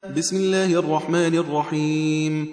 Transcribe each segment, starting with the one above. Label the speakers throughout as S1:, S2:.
S1: بسم الله الرحمن الرحيم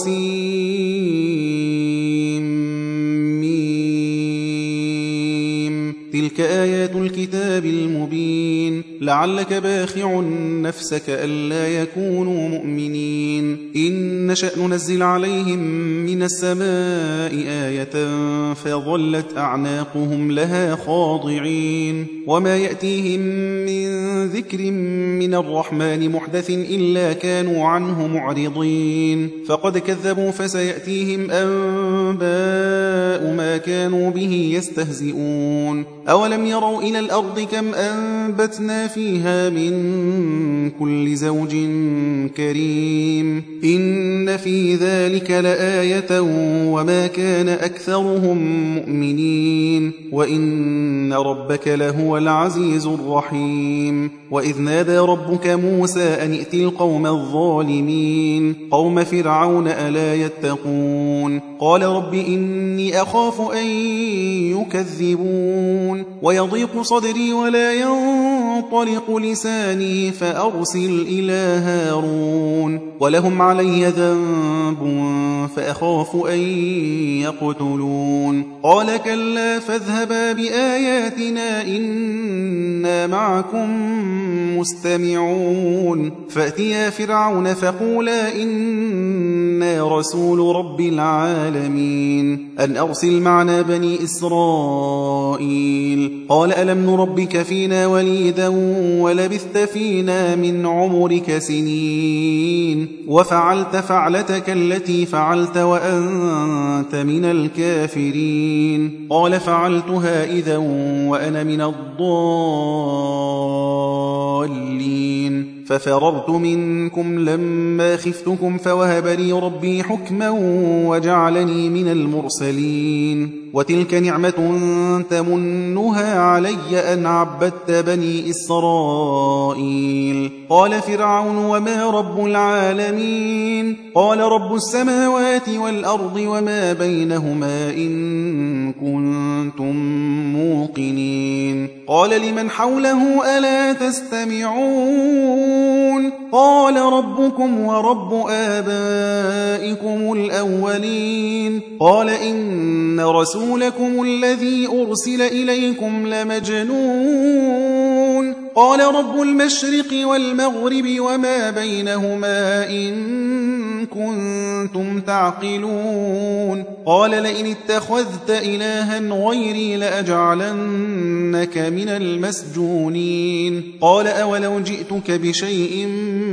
S1: طاسيم تلك آيات الكتاب المبين لعلك باخع نفسك ألا يكونوا مؤمنين إن نشأ ننزل عليهم من السماء آية فظلت أعناقهم لها خاضعين وما يأتيهم من ذكر من الرحمن محدث إلا كانوا عنه معرضين فقد كذبوا فسيأتيهم أنباء ما كانوا به يستهزئون أولم يروا إلى الأرض كم أنبتنا فيها من كل زوج كريم إن في ذلك لآية وما كان أكثرهم مؤمنين وإن ربك لهو العزيز الرحيم وإذ نادى ربك موسى أن ائت القوم الظالمين قوم فرعون ألا يتقون قال رب إني أخاف أن يكذبون ويضيق صدري ولا ينطلق لساني فأرسل إلى هارون ولهم علي ذنب فأخاف أن يقتلون قال كلا فاذهبا بآياتنا إنا معكم مستمعون فأتيا فرعون فقولا إنا رسول رب العالمين أن أرسل معنا بني إسرائيل قال ألم نربك فينا وليدا ولبثت فينا من عمرك سنين وفعلت فعلتك التي فعلت وأنت من الكافرين قال فعلتها إذا وأنا من الضالين ففررت منكم لما خفتكم فوهب لي ربي حكما وجعلني من المرسلين وتلك نعمة تمنها علي أن عبدت بني إسرائيل قال فرعون وما رب العالمين قال رب السماوات والأرض وما بينهما إن كنتم موقنين قال لمن حوله ألا تستمعون قال ربكم ورب آبائكم الأولين قال إن رسولكم الذي أرسل إليكم لمجنون قال رب المشرق والمغرب وما بينهما إن كنتم تعقلون قال لئن اتخذت إلها غيري لأجعلنك من المسجونين قال أولو جئتك بشيء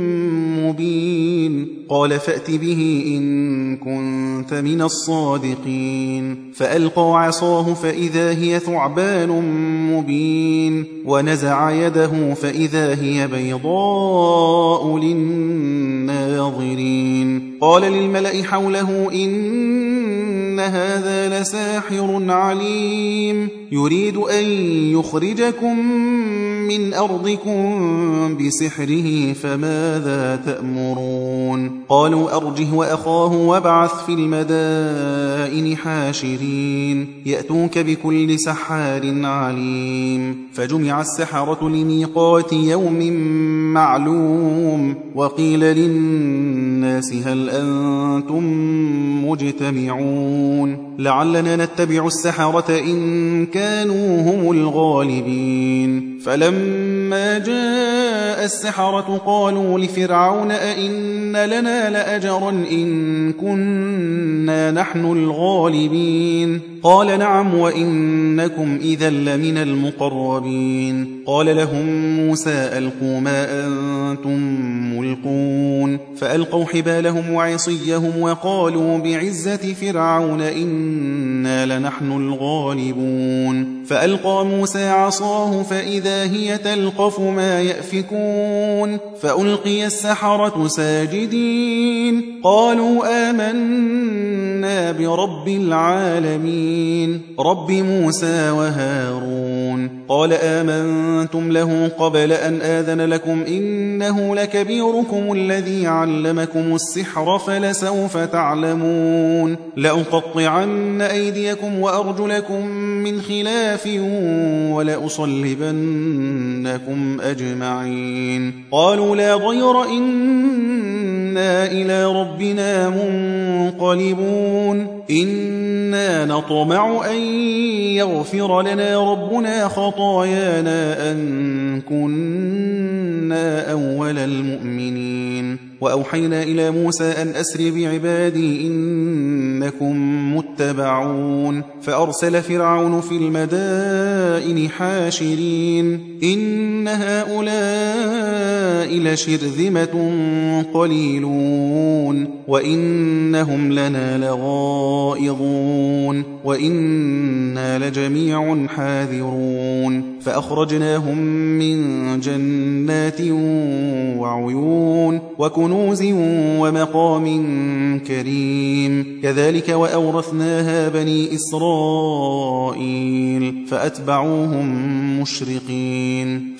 S1: مبين قال فأت به إن كنت من الصادقين فألقى عصاه فإذا هي ثعبان مبين ونزع يده فإذا هي بيضاء للناظرين قال للملأ حوله إن هذا لساحر عليم يريد أن يخرجكم من أرضكم بسحره فماذا تأمرون قالوا أرجه وأخاه وابعث في المدائن حاشرين يأتوك بكل سحار عليم فجمع السحرة لميقات يوم معلوم وقيل للناس هل أنتم مجتمعون لعلنا نتبع السحرة إن كانوا هم الغالبين فلما جاء السحرة قالوا لفرعون أئن لنا لأجرا إن كنا نحن الغالبين قال نعم وإنكم إذا لمن المقربين قال لهم موسى ألقوا ما أنتم ملقون فألقوا حبالهم وعصيهم وقالوا بعزة فرعون إنا لنحن الغالبون فألقى موسى عصاه فإذا هي تلقف ما يأفكون فألقي السحرة ساجدين قالوا آمنا برب العالمين رب موسى وهارون تعبدون قال آمنتم له قبل أن آذن لكم إنه لكبيركم الذي علمكم السحر فلسوف تعلمون لأقطعن أيديكم وأرجلكم من خلاف ولأصلبنكم أجمعين قالوا لا ضير إنا إلى ربنا منقلبون إنا نطمع أن يغفر لنا ربنا خطايانا أن كنا أول المؤمنين وأوحينا إلى موسى أن أسر بعبادي إنكم متبعون فأرسل فرعون في المدائن حاشرين إن هؤلاء لشرذمة قليلون وإنهم لنا لغائظون وإنا لجميع حاذرون فأخرجناهم من جنات وعيون وكنوز ومقام كريم كذلك وأورثناها بني إسرائيل فأتبعوهم مشرقين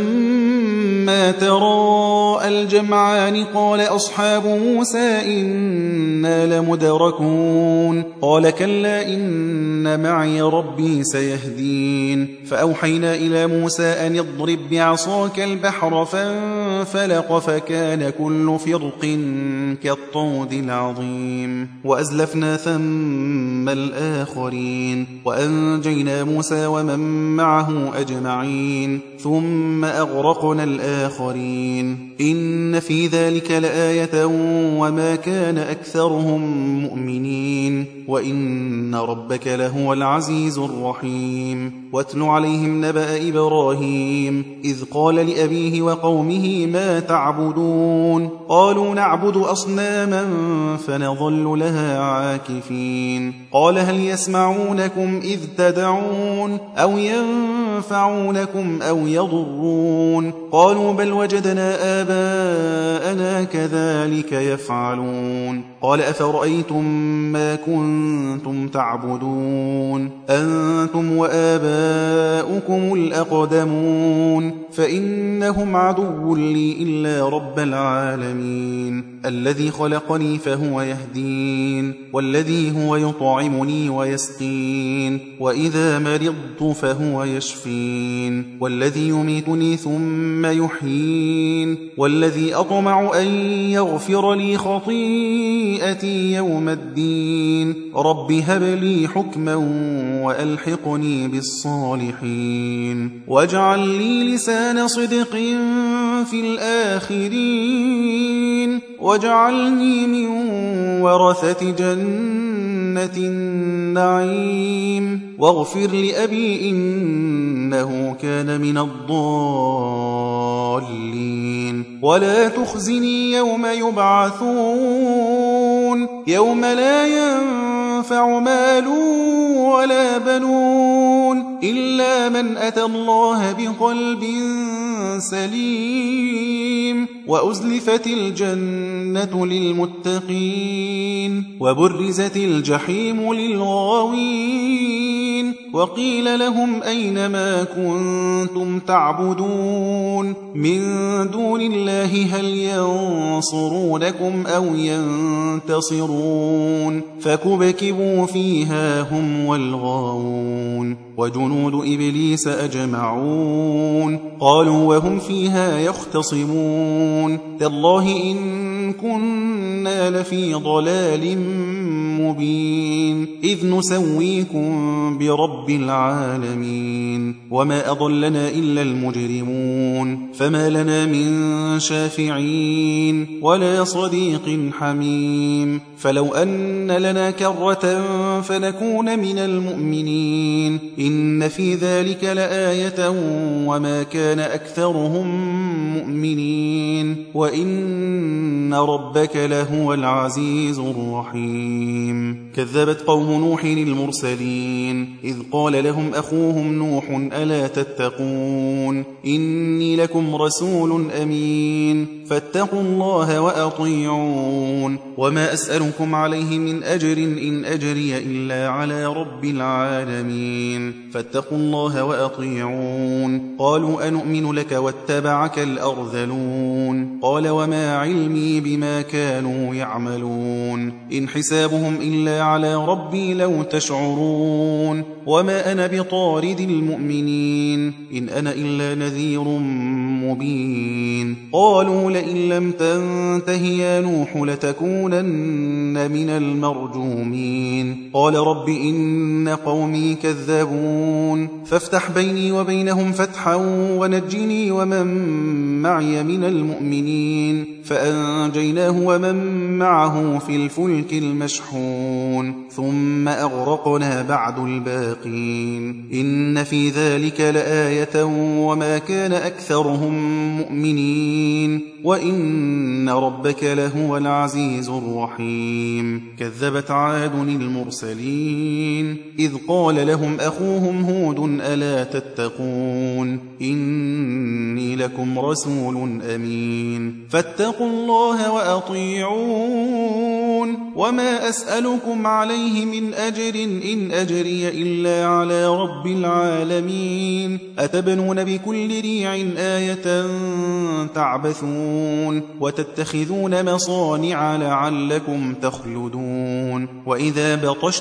S1: فلما تراءى الجمعان قال أصحاب موسى إنا لمدركون قال كلا إن معي ربي سيهدين فأوحينا إلى موسى أن يضرب بعصاك البحر فانفلق فكان كل فرق كالطود العظيم وأزلفنا ثم الآخرين وأنجينا موسى ومن معه أجمعين ثم أغرقنا الآخرين إن في ذلك لآية وما كان أكثرهم مؤمنين وإن ربك لهو العزيز الرحيم واتل عليهم نبأ إبراهيم إذ قال لأبيه وقومه ما تعبدون قالوا نعبد أصناما فنظل لها عاكفين قال هل يسمعونكم إذ تدعون أو ينفعونكم أو يضرون قالوا بل وجدنا آباءنا كذلك يفعلون قال أفرأيتم ما كنتم تعبدون أنتم وآباؤكم الأقدمون فإنهم عدو لي إلا رب العالمين الذي خلقني فهو يهدين والذي هو يطعمني ويسقين وإذا مرضت فهو يشفين والذي يميتني ثم يحيين والذي أطمع أن يغفر لي خطيئتي يوم الدين رب هب لي حكما وألحقني بالصالحين واجعل لي لسان صدق في الآخرين واجعلني من ورثة جنة النعيم واغفر لأبي إنه كان من الضالين ولا تخزني يوم يبعثون يوم لا ينفع مال ولا بنون إلا من أتى الله بقلب سليم وأزلفت الجنة للمتقين وبرزت الجحيم للغاوين وقيل لهم أين ما كنتم تعبدون من دون الله هل ينصرونكم أو ينتصرون فكبكبوا فيها هم والغاوون وجنود إبليس أجمعون قالوا وهم فيها يختصمون تالله إن كنا لفي ضلال مبين إذ نسويكم برب العالمين وما أضلنا إلا المجرمون فما لنا من شافعين ولا صديق حميم فلو أن لنا كرة فنكون من المؤمنين إن في ذلك لآية وما كان أكثرهم مؤمنين وإن ربك لهو العزيز الرحيم الرجيم. كذبت قوم نوح المرسلين إذ قال لهم أخوهم نوح ألا تتقون إني لكم رسول أمين فاتقوا الله وأطيعون وما أسألكم عليه من أجر إن أجري إلا على رب العالمين فاتقوا الله وأطيعون. قالوا أنؤمن لك واتبعك الأرذلون قال وما علمي بما كانوا يعملون إن حسابهم إلا على ربي لو تشعرون وما أنا بطارد المؤمنين إن أنا إلا نذير مبين. قالوا لئن لم تنته يا نوح لتكونن من المرجومين قال رب إن قومي كذبون فافتح بيني وبينهم فتحا ونجني ومن معي من المؤمنين فأنجيناه ومن معه في الفلك المشحون ثم أغرقنا بعد الباقين إن في ذلك لآية وما كان أكثرهم مؤمنين وإن ربك لهو العزيز الرحيم. كذبت عاد المرسلين إذ قال لهم أخوهم هود ألا تتقون إني لكم رسول أمين فاتقوا الله وأطيعون وما أسألكم عليه من أجر إن أجري إلا على رب العالمين أتبنون بكل ريع آية تعبثون وتتخذون مصانع لعلكم تخلدون وإذا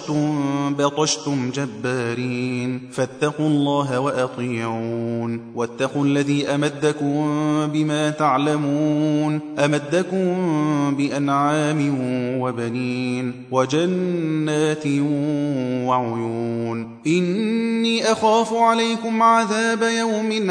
S1: بطشتم جبارين فاتقوا الله وأطيعون واتقوا الذي أمدكم بما تعلمون أمدكم بأنعام وبنين وجنات وعيون إني أخاف عليكم عذاب يوم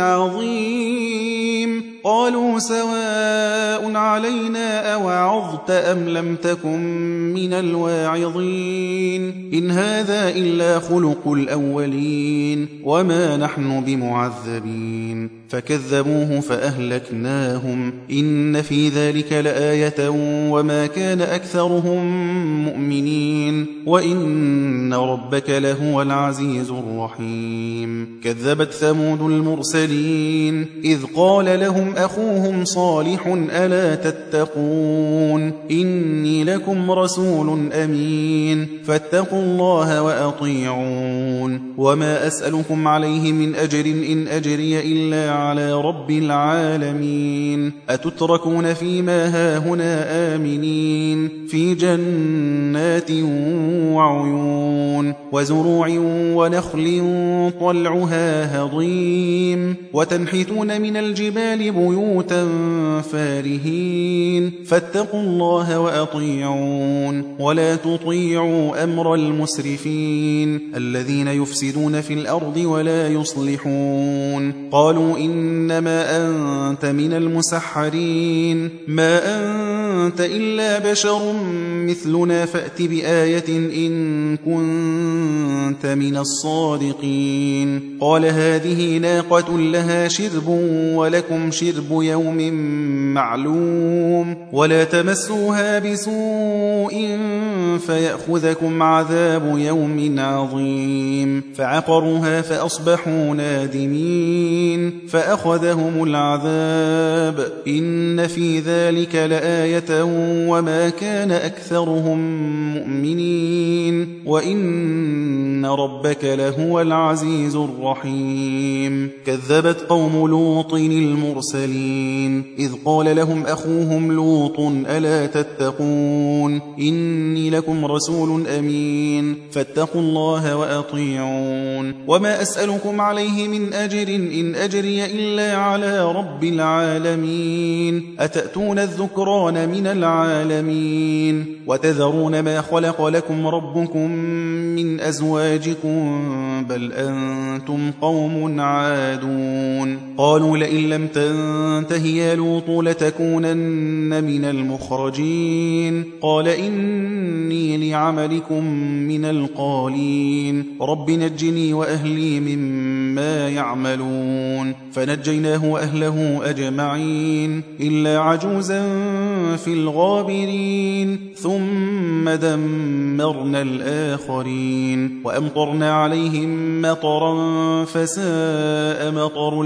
S1: عظيم قالوا سواء علينا أوعظت أم لم تكن من الواعظين إن هذا إلا خلق الأولين وما نحن بمعذبين فكذبوه فأهلكناهم إن في ذلك لآية وما كان أكثرهم مؤمنين وإن ربك لهو العزيز الرحيم. كذبت ثمود المرسلين إذ قال لهم أخوهم صالح ألا تتقون إني لكم رسول أمين فاتقوا الله وأطيعون وما أسألكم عليه من أجر إن أجري إلا على رب العالمين أتتركون فيما هاهنا آمنين في جنات وعيون وزروع ونخل طلعها هضيم وتنحتون من الجبال بيوتا فارهين فاتقوا الله وأطيعون ولا تطيعوا أمر المسرفين الذين يفسدون في الأرض ولا يصلحون. قالوا إنما أنت من المسحرين ما أنت إلا بشر مثلنا فأت بآية إن كنت من الصادقين. قال هذه ناقة لها شرب ولكم شرب يوم معلوم ولا تمسوها بسوء فيأخذكم عذاب يوم عظيم فعقروها فأصبحوا نادمين فأخذهم العذاب إن في ذلك لآية وما كان أكثرهم مؤمنين وإن ربك لهو العزيز الرحيم. كذبت قوم لوط المرسلين إذ قال لهم أخوهم لوط ألا تتقون إني لكم رسول أمين فاتقوا الله وأطيعون وما أسألكم عليه من أجر إن أجري إلا على رب العالمين أتأتون الذكران من العالمين وتذرون ما خلق لكم ربكم من أزواجكم بل أنتم قوم عادون. قالوا لئن لم تنته يا لوط لتكونن من المخرجين قال إني لعملكم من القالين رب نجني وأهلي مما يعملون. فنجيناه وأهله أجمعين إلا عجوزا في الغابرين ثم دمرنا الآخرين وأمطرنا عليهم مطرا فساء مطر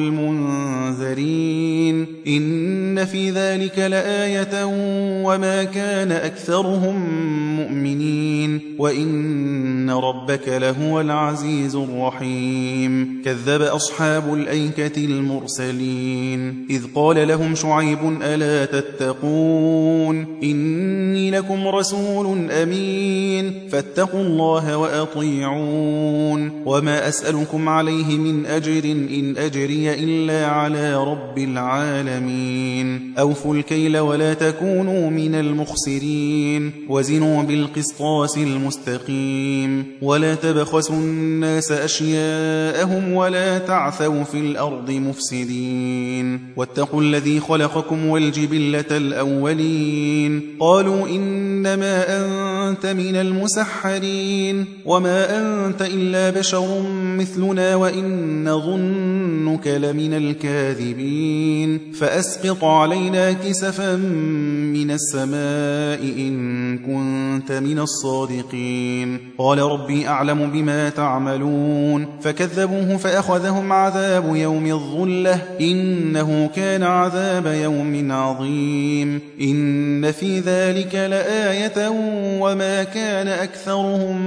S1: المنذرين إن في ذلك لآية وما كان أكثرهم مؤمنين وإن ربك لهو العزيز الرحيم كذب أصحاب الأيكة المرسلين إذ قال لهم شعيب ألا تتقون إني لكم رسول أمين فاتقوا الله وأطيعون وما أسألكم عليه من أجر إن أجري إلا على رب العالمين أوفوا الكيل ولا تكونوا من المخسرين وزنوا بالقسطاس المستقيم ولا تبخسوا الناس أشياءهم ولا تعثوا في الأرض مفسدين واتقوا الذي خلقكم والجبلة الأولين قالوا إنما أنت من المسحرين وما أنت إلا بشر مثلنا وإن ظنك لمن الكاذبين فأسقط علينا كسفا من السماء إن كنت من الصادقين قال ربي أعلم بما تعملون فكذبوه فأخذهم عذاب يوم الظلة إنه كان عذاب يوم عظيم إن في ذلك لآية وما كان أكثرهم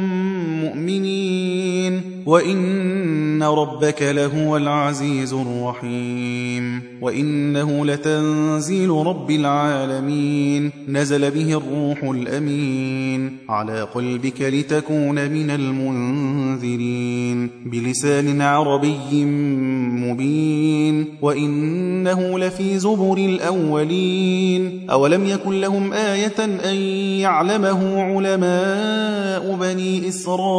S1: مؤمنين وإن ربك لهو العزيز الرحيم وإنه لتنزيل رب العالمين نزل به الروح الأمين على قلبك لتكون من المنذرين بلسان عربي مبين وإنه لفي زبر الأولين أولم يكن لهم آية أن يعلمه علماء بني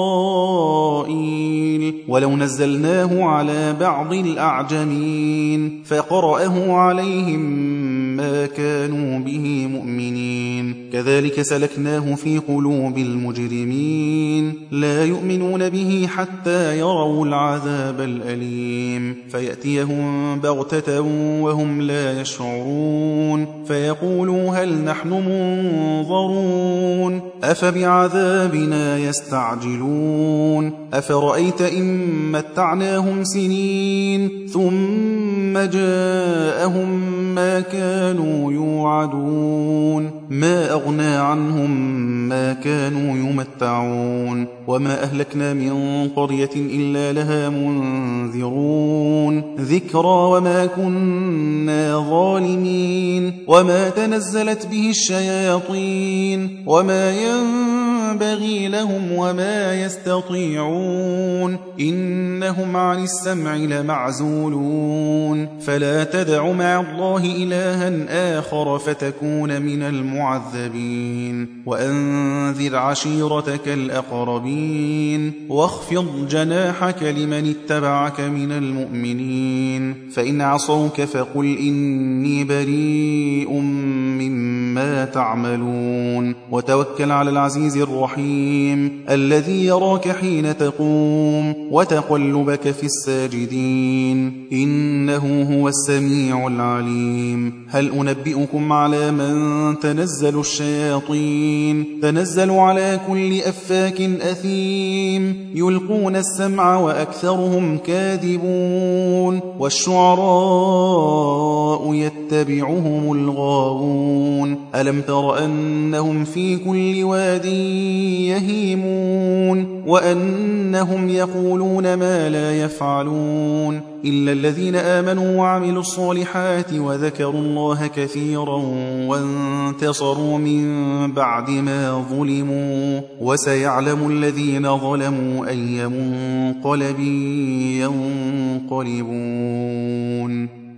S1: إسرائيل ولو نزلناه على بعض الأعجمين فقرأه عليهم ما كانوا به مؤمنين كذلك سلكناه في قلوب المجرمين لا يؤمنون به حتى يروا العذاب الأليم فيأتيهم بغتة وهم لا يشعرون فيقولوا هل نحن منظرون أفبعذابنا يستعجلون أفرأيت إن متعناهم سنين ثم جاءهم ما كانوا يوعدون ما أغنى عنهم ما كانوا يمتعون وما أهلكنا من قرية إلا لها منذرون ذكرى وما كنا ظالمين وما تنزلت به الشياطين وما ينبغي لهم وما يستطيعون إنهم عن السمع لمعزولون فلا تدع مع الله إلها آخر فتكون من المعذبين وأنذر عشيرتك الأقربين واخفض جناحك لمن اتبعك من المؤمنين فإن عصوك فقل إني بريء مما تعملون وتوكل على العزيز الرحيم الذي يراك حين تقوم وتقلبك في الساجدين إنه هو السميع العليم هل أنبئكم على من تنزل الشياطين تنزل على كل أفاك أثيم يلقون السمع وأكثرهم كاذبون والشعراء يتبعهم الغاوون ألم تر أنهم في كل واد يهيمون وأنهم يقولون ما لا يفعلون إلا الذين آمنوا وعملوا الصالحات وذكروا الله كثيرا وانتصروا من بعد ما ظلموا وسيعلم الذين ظلموا أي منقلب ينقلبون